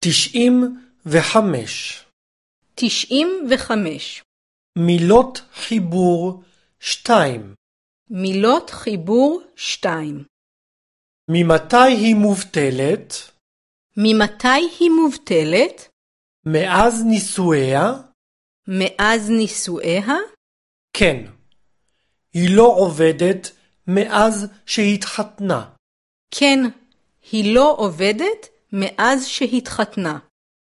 95. 95. מילות חיבור 2. מילות חיבור 2. ממתי היא מובטלת? ממתי היא מובטלת? מאז נישואיה? מאז נישואיה? כן. היא לא עובדת מאז שהתחתנה. כן, היא לא עובדת מאז שהתחתנה.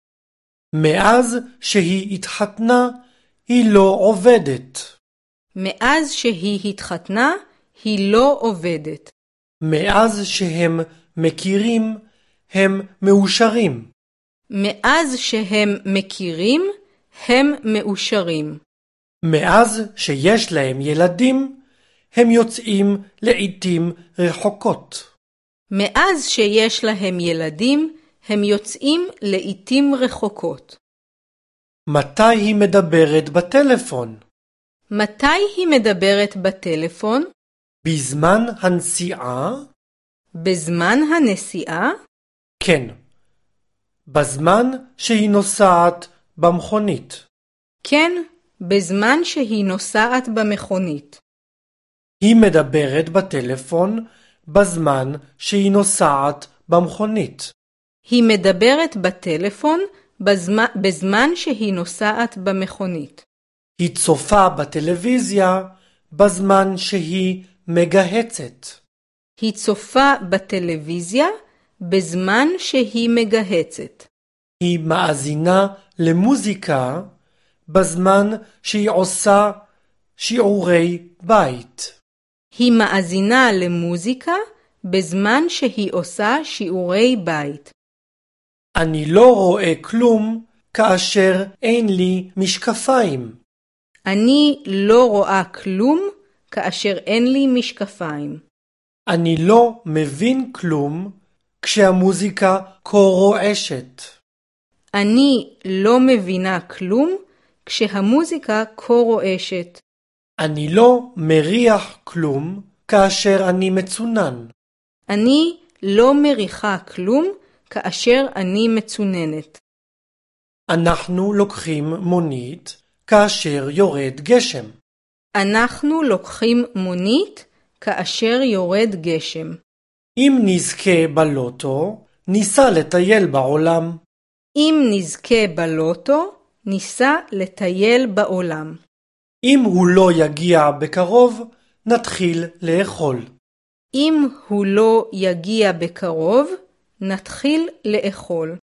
מאז שהיא התחתנה, היא לא עובדת. מאז שהיא התחתנה, היא לא עובדת. מאז שהם מכירים, הם מאושרים. מאז שהם מכירים, הם מאושרים. מאז שיש להם ילדים, הם יוצאים לעתים רחוקות. מאז שיש להם ילדים, הם יוצאים לעתים רחוקות. מתי היא מדברת בטלפון? מתי היא מדברת בטלפון? בזמן הנסיעה? בזמן הנסיעה? כן. בזמן שהיא נוסעת במכונית. כן, בזמן שהיא נוסעת במכונית. היא מדברת בטלפון בזמן שהיא נוסעת במכונית. היא מדברת בטלפון בזמן שהיא נוסעת במכונית. היא צופה בטלוויזיה בזמן שהיא מגהצת. היא צופה בטלוויזיה בזמן שהיא מגהצת. היא מאזינה למוזיקה בזמן שהיא עושה שיעורי בית. היא מאזינה למוזיקה בזמן שהיא עושה שיעורי בית. אני לא רואה כלום כאשר אין לי משקפיים. אני לא רואה כלום כאשר אין לי משקפיים. אני לא מבין כלום כשהמוזיקה כה רועשת. אני לא מבינה כלום כשהמוזיקה כה רועשת. אני לא מריח כלום כאשר אני מצונן. אני לא מריחה כלום כאשר אני מצוננת. אנחנו לוקחים מונית כאשר יורד גשם. אנחנו לוקחים מונית כאשר יורד גשם. אם נזכה בלוטו, ניסע לטייל בעולם. אם נזכה בלוטו, ניסע לטייל בעולם. אם הוא לא יגיע בקרוב, נתחיל לאכול. אם הוא לא יגיע בקרוב, נתחיל לאכול.